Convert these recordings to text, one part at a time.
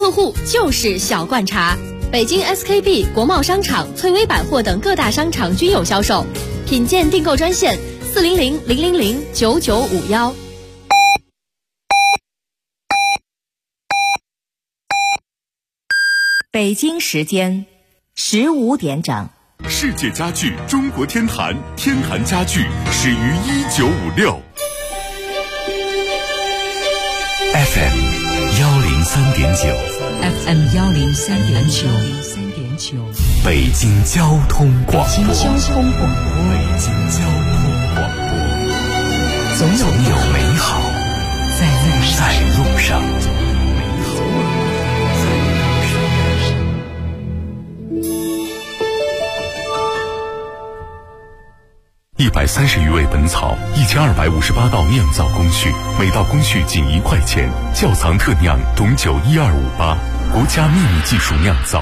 客户就是小罐茶。北京 SKP、国贸商场、翠微百货等各大商场均有销售。品鉴订购专线400-000-9951。 北京时间15点整。 世界家具中国天坛，天坛家具始于1956。FM 103.9 FM 103.9， 北京交通广播。 北京交通广播，总有美好在路上。130余味本草，1258道酿造工序，每道工序仅1块钱。窖藏特酿董酒12588，国家秘密技术酿造。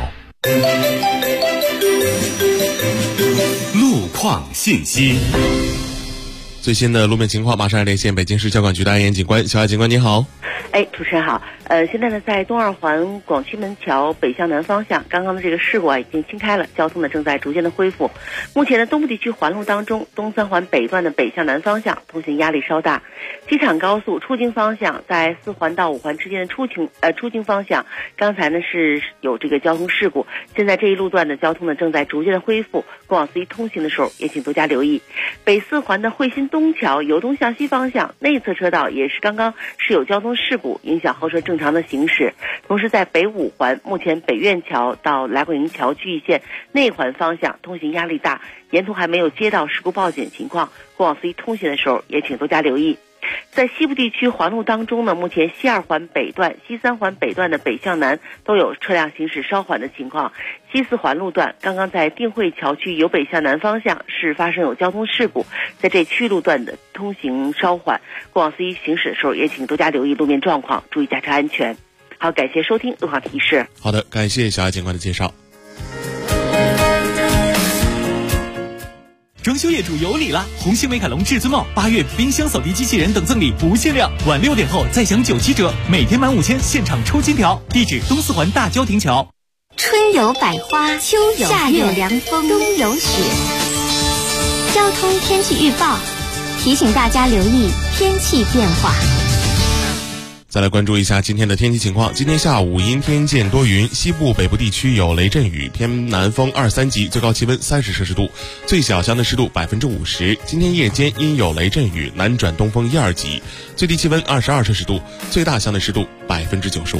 路况信息， 最新的路面情况马上连线北京市交管局的安岩警官。小艾警官你好。 主持人好。现在呢，在东二环广渠门桥北向南方向，刚刚的这个事故已经清开了，交通呢正在逐渐的恢复。目前的东部地区环路当中，东三环北段的北向南方向通行压力稍大。机场高速出京方向，在4环到5环之间的出京方向，刚才呢是有这个交通事故，现在这一路段的交通呢正在逐渐的恢复，过往司机通行的时候也请多加留意。北4环的汇鑫东桥由东向西方向内侧车道也是刚刚是有交通事故，影响后车正常的行驶。同时在北5环，目前北苑桥到来广营桥区域线内环方向通行压力大，沿途还没有接到事故报警情况，过往司机通行的时候也请多加留意。在西部地区环路当中呢，目前西2环北段、西3环北段的北向南都有车辆行驶稍缓的情况。西4环路段刚刚在定慧桥区由北向南方向是发生有交通事故，在这区路段的通行稍缓，过往司机行驶的时候也请多加留意路面状况，注意驾车安全。好，感谢收听路况提示。 好的，感谢小艾警官的介绍。 装修业主有礼了！红星美凯龙至尊帽8月冰箱扫地机器人等赠礼不限量，晚6点后再享97折，每天满5000现场抽金条。地址东4环大郊亭桥。 春有百花，秋有夏有凉风，冬有雪。交通天气预报提醒大家留意天气变化。 再来关注一下今天的天气情况。今天下午阴天见多云，西部北部地区有雷阵雨，偏南风2、3级，最高气温30摄氏度，最小相对湿度50%。今天夜间阴有雷阵雨，南转东风1、2级，最低气温22摄氏度，最大相对湿度95%。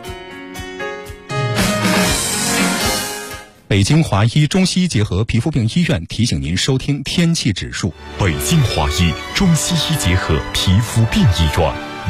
北京华医中西医结合皮肤病医院提醒您收听天气指数。 北京华医中西医结合皮肤病医院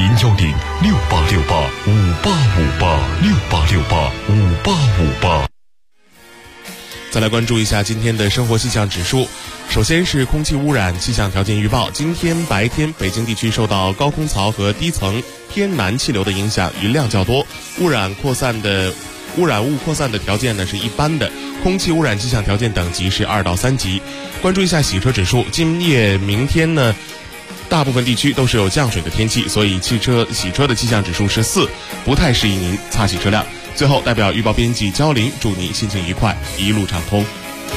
，010-6868-5858，6868-5858。 再来关注一下今天的生活气象指数。首先是空气污染气象条件预报，今天白天北京地区受到高空槽和低层偏南气流的影响，云量较多，污染物扩散的条件呢是一般的，空气污染气象条件等级是2到3级。关注一下洗车指数，今夜明天呢大部分地区都是有降水的天气，所以洗车的气象指数是4，不太适宜您擦洗车辆。最后代表预报编辑焦林祝您心情愉快，一路畅通。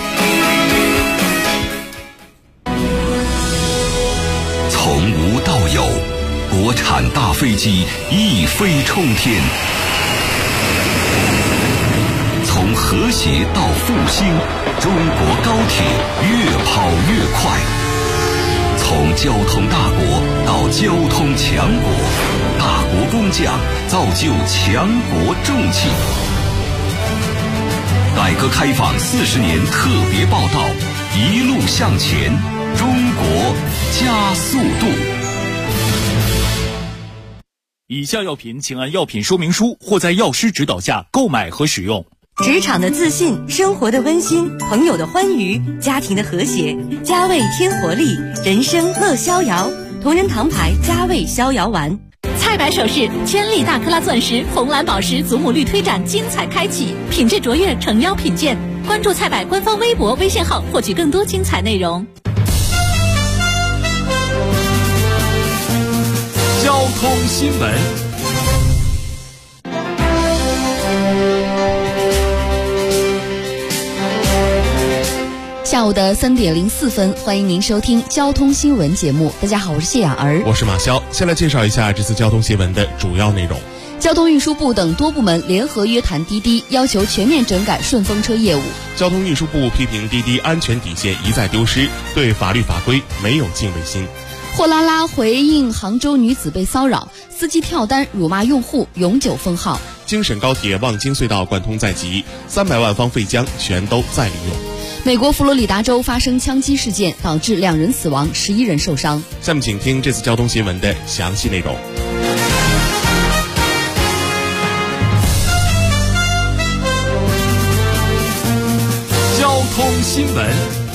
从无到有，国产大飞机一飞冲天。从和谐到复兴，中国高铁越跑越快。从交通大国到交通强国，大国工匠造就强国重器。改革开放40年特别报道，一路向前，中国加速度。 以下药品请按药品说明书或在药师指导下购买和使用。 职场的自信，生活的温馨，朋友的欢愉，家庭的和谐，佳味添活力，人生乐逍遥。同仁堂牌佳味逍遥丸。 菜百首饰千粒大克拉钻石红蓝宝石祖母绿推展精彩开启，品质卓越，诚邀品鉴。关注菜百官方微博微信号获取更多精彩内容。 交通新闻。 下午的3点04分，欢迎您收听交通新闻节目。大家好，我是谢雅儿， 我是马潇。先来介绍一下这次交通新闻的主要内容。 交通运输部等多部门联合约谈滴滴，要求全面整改顺风车业务。 交通运输部批评滴滴安全底线一再丢失，对法律法规没有敬畏心。 货拉拉回应杭州女子被骚扰，司机跳单辱骂用户，永久封号。 京沈高铁望京隧道贯通在即，300万方废浆全都再利用。 美国佛罗里达州发生枪击事件，导致2人死亡，11人受伤。 下面请听这次交通新闻的详细内容。 交通新闻。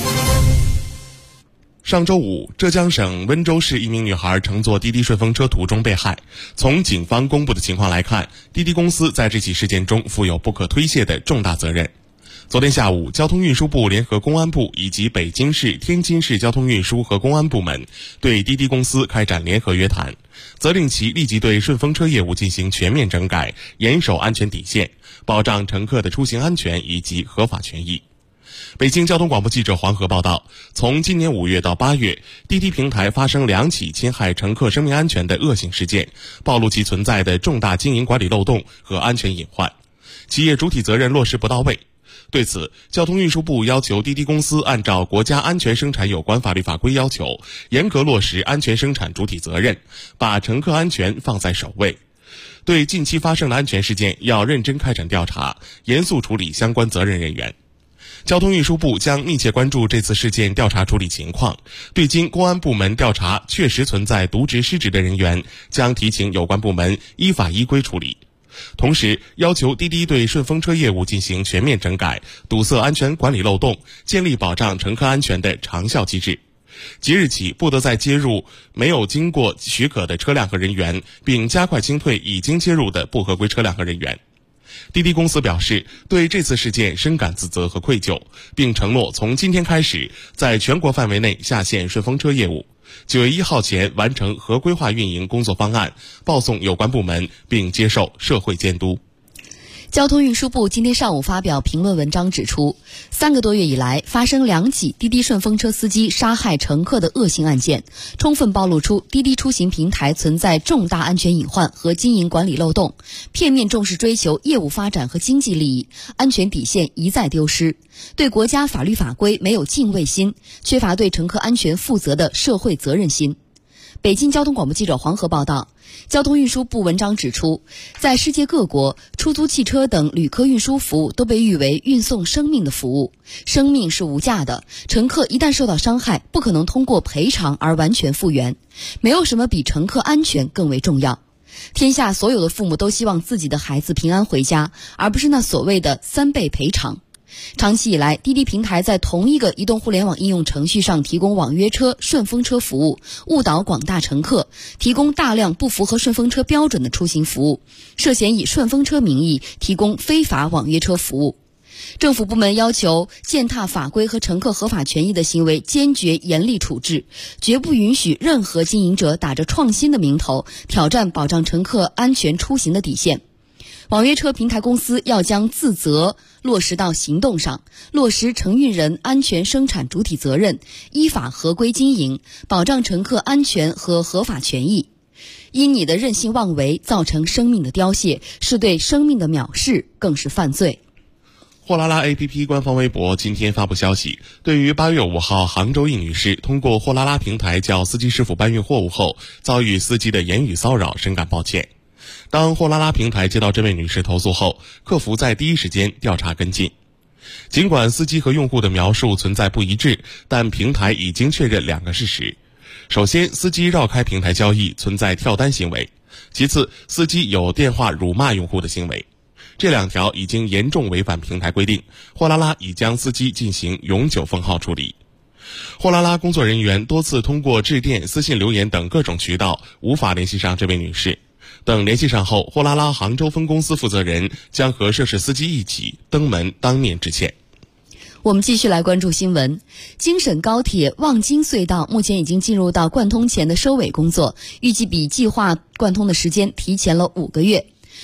上周五，浙江省温州市一名女孩乘坐滴滴顺风车途中被害。从警方公布的情况来看，滴滴公司在这起事件中负有不可推卸的重大责任。昨天下午，交通运输部联合公安部以及北京市、天津市交通运输和公安部门对滴滴公司开展联合约谈，责令其立即对顺风车业务进行全面整改，严守安全底线，保障乘客的出行安全以及合法权益。北京交通广播记者黄河报道，从今年5月到8月，滴滴平台发生2起侵害乘客生命安全的恶性事件，暴露其存在的重大经营管理漏洞和安全隐患，企业主体责任落实不到位。对此，交通运输部要求滴滴公司按照国家安全生产有关法律法规要求，严格落实安全生产主体责任，把乘客安全放在首位。对近期发生的安全事件要认真开展调查，严肃处理相关责任人员。交通运输部将密切关注这次事件调查处理情况，对经公安部门调查确实存在渎职失职的人员，将提请有关部门依法依规处理。同时，要求滴滴对顺风车业务进行全面整改，堵塞安全管理漏洞，建立保障乘客安全的长效机制。即日起，不得再接入没有经过许可的车辆和人员，并加快清退已经接入的不合规车辆和人员。滴滴公司表示，对这次事件深感自责和愧疚，并承诺从今天开始，在全国范围内下线顺风车业务，9月1号前完成合规化运营工作方案，报送有关部门，并接受社会监督。 交通运输部今天上午发表评论文章指出，3个多月以来发生2起滴滴顺风车司机杀害乘客的恶性案件，充分暴露出滴滴出行平台存在重大安全隐患和经营管理漏洞，片面重视追求业务发展和经济利益，安全底线一再丢失，对国家法律法规没有敬畏心，缺乏对乘客安全负责的社会责任心。北京交通广播记者黄河报道，交通运输部文章指出，在世界各国，出租汽车等旅客运输服务都被誉为运送生命的服务，生命是无价的，乘客一旦受到伤害，不可能通过赔偿而完全复原，没有什么比乘客安全更为重要。天下所有的父母都希望自己的孩子平安回家，而不是那所谓的3倍赔偿。长期以来，滴滴平台在同一个移动互联网应用程序上提供网约车、顺风车服务，误导广大乘客，提供大量不符合顺风车标准的出行服务，涉嫌以顺风车名义提供非法网约车服务。政府部门要求践踏法规和乘客合法权益的行为坚决严厉处置，绝不允许任何经营者打着创新的名头挑战保障乘客安全出行的底线。网约车平台公司要将自责落实到行动上，落实承运人安全生产主体责任，依法合规经营，保障乘客安全和合法权益。因你的任性妄为造成生命的凋谢，是对生命的藐视，更是犯罪。 货拉拉 APP 官方微博今天发布消息，对于8月5号杭州一女士通过货拉拉平台叫司机师傅搬运货物后遭遇司机的言语骚扰深感抱歉。当货拉拉平台接到这位女士投诉后，客服在第一时间调查跟进。尽管司机和用户的描述存在不一致，但平台已经确认2个事实。首先，司机绕开平台交易，存在跳单行为；其次，司机有电话辱骂用户的行为。这2条已经严重违反平台规定，货拉拉已将司机进行永久封号处理。货拉拉工作人员多次通过致电、私信留言等各种渠道无法联系上这位女士。等联系上后，货拉拉杭州分公司负责人将和涉事司机一起登门当面致歉。 我们继续来关注新闻。京沈高铁望京隧道目前已经进入到贯通前的收尾工作，预计比计划贯通的时间提前了5个月。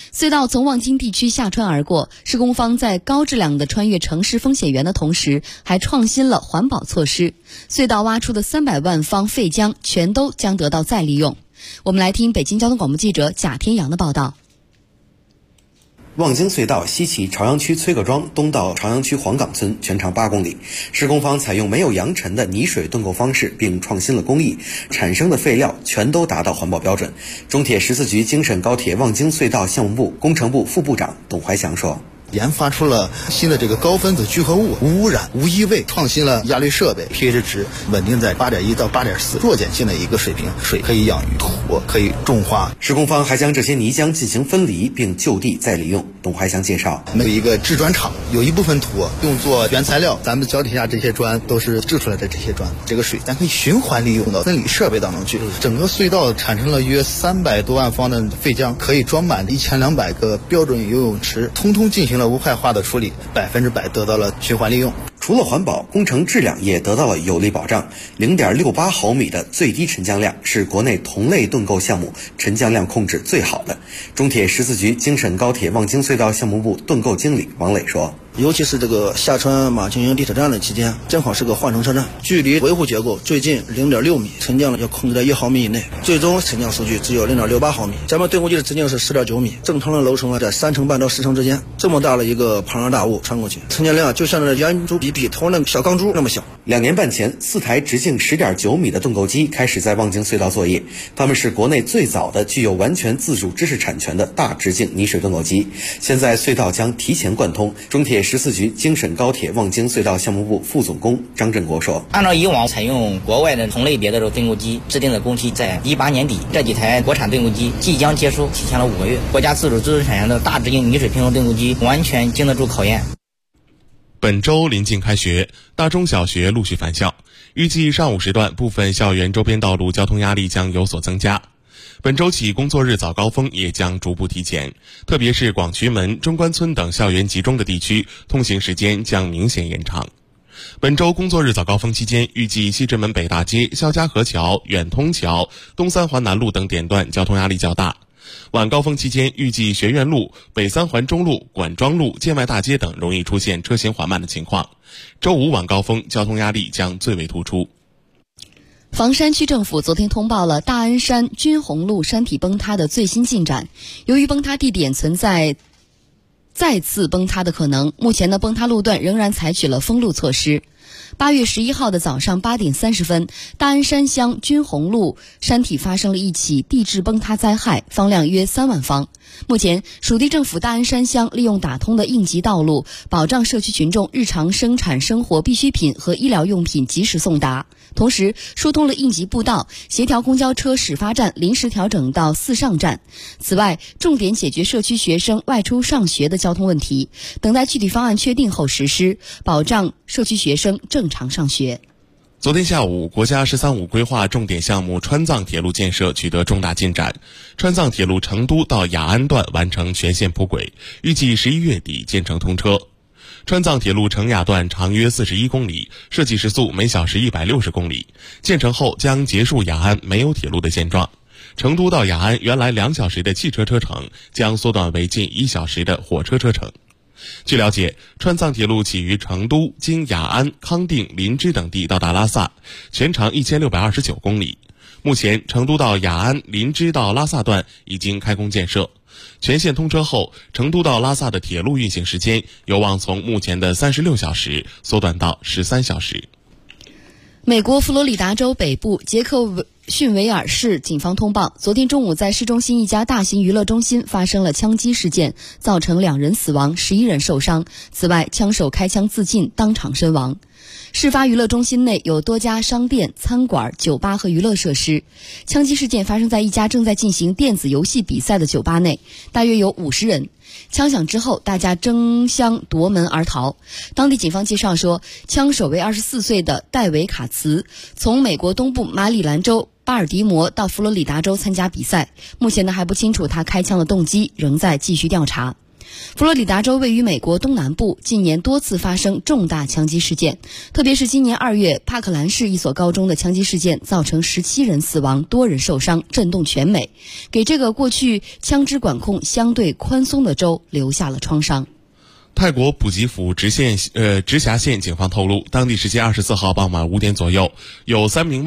隧道从望京地区下穿而过，施工方在高质量的穿越城市风险源的同时，还创新了环保措施。隧道挖出的300万方废浆全都将得到再利用。我们来听北京交通广播记者贾天阳的报道。 望京隧道西起朝阳区崔各庄，东到朝阳区黄岗村，全长8公里。施工方采用没有扬尘的泥水盾构方式，并创新了工艺，产生的废料全都达到环保标准。中铁14局京沈高铁望京隧道项目部工程部副部长董怀祥说， 研发出了新的这个高分子聚合物，无污染、无异味，创新了压力设备 ，pH 值稳定在8.1到8.4，弱碱性的一个水平，水可以养鱼，土可以种花。 施工方还将这些泥浆进行分离，并就地再利用。董怀祥介绍， 有一个制砖厂，有一部分土用作原材料，咱们脚底下这些砖都是制出来的这些砖，这个水咱可以循环利用到分离设备当中去。整个隧道产生了约300多万方的废浆，可以装满1200个标准游泳池，通通进行了无害化的处理，100%得到了循环利用。 除了环保，工程质量也得到了有力保障。0.68毫米的最低沉降量是国内同类盾构项目沉降量控制最好的。中铁14局京沈高铁望京隧道项目部盾构经理王磊说， 尤其是这个下穿马青营地铁站的期间，正好是个换乘车站，距离维护结构最近0.6米，沉降要控制在1毫米以内，最终沉降数据只有0.68毫米。咱们盾构机的直径是10.9米，正常的楼层在3层半到4层之间，这么大的一个庞然大物穿过去，沉降量就像那圆珠笔头那小钢珠那么小。 2年半前，4台直径10.9米的盾构机开始在望京隧道作业，它们是国内最早的具有完全自主知识产权的大直径泥水盾构机。现在隧道将提前贯通。中铁14局京沈高铁望京隧道项目部副总工张振国说， 按照以往采用国外的同类别的盾构机制定的工期在18年底，这几台国产盾构机即将结束，提前了5个月。国家自主知识产权的大直径泥水平衡盾构机完全经得住考验。 本周临近开学，大中小学陆续返校，预计上午时段部分校园周边道路交通压力将有所增加。本周起工作日早高峰也将逐步提前，特别是广渠门、中关村等校园集中的地区，通行时间将明显延长。本周工作日早高峰期间，预计西直门北大街、肖家河桥、远通桥、东三环南路等点段交通压力较大。晚高峰期间，预计学院路、北三环中路、管庄路、建外大街等容易出现车行缓慢的情况。周五晚高峰交通压力将最为突出。 房山区政府昨天通报了大安山军红路山体崩塌的最新进展。由于崩塌地点存在再次崩塌的可能，目前的崩塌路段仍然采取了封路措施。8月11号的早上8点30分，大安山乡军红路山体发生了一起地质崩塌灾害，方量约3万方。目前，属地政府大安山乡利用打通的应急道路，保障社区群众日常生产生活必需品和医疗用品及时送达。同时，疏通了应急步道，协调公交车始发站临时调整到4上站。此外，重点解决社区学生外出上学的交通问题，等待具体方案确定后实施，保障社区学生正常上学。 昨天下午，国家“十三五”规划重点项目川藏铁路建设取得重大进展，川藏铁路成都到雅安段完成全线铺轨，预计11月底建成通车。川藏铁路成雅段长约41公里，设计时速每小时160公里，建成后将结束雅安没有铁路的现状。成都到雅安原来2小时的汽车车程将缩短为近1小时的火车车程。据了解，川藏铁路起于成都，经雅安、康定、林芝等地到达拉萨，全长1629公里。目前，成都到雅安、林芝到拉萨段已经开工建设。全线通车后，成都到拉萨的铁路运行时间有望从目前的36小时缩短到13小时。 美国佛罗里达州北部杰克逊维尔市警方通报，昨天中午在市中心一家大型娱乐中心发生了枪击事件，造成2人死亡，11人受伤。此外，枪手开枪自尽，当场身亡。事发娱乐中心内有多家商店、餐馆、酒吧和娱乐设施。枪击事件发生在一家正在进行电子游戏比赛的酒吧内，大约有50人。枪响之后，大家争相夺门而逃。当地警方介绍说，枪手为24岁的戴维·卡茨，从美国东部马里兰州巴尔的摩到佛罗里达州参加比赛。目前还不清楚他开枪的动机，仍在继续调查。 佛罗里达州位于美国东南部，近年多次发生重大枪击事件，特别是今年2月，帕克兰市一所高中的枪击事件造成17人死亡，多人受伤，震动全美，给这个过去枪支管控相对宽松的州留下了创伤。 泰国普吉府直辖县警方透露，当地时间24号傍晚5点左右，有3名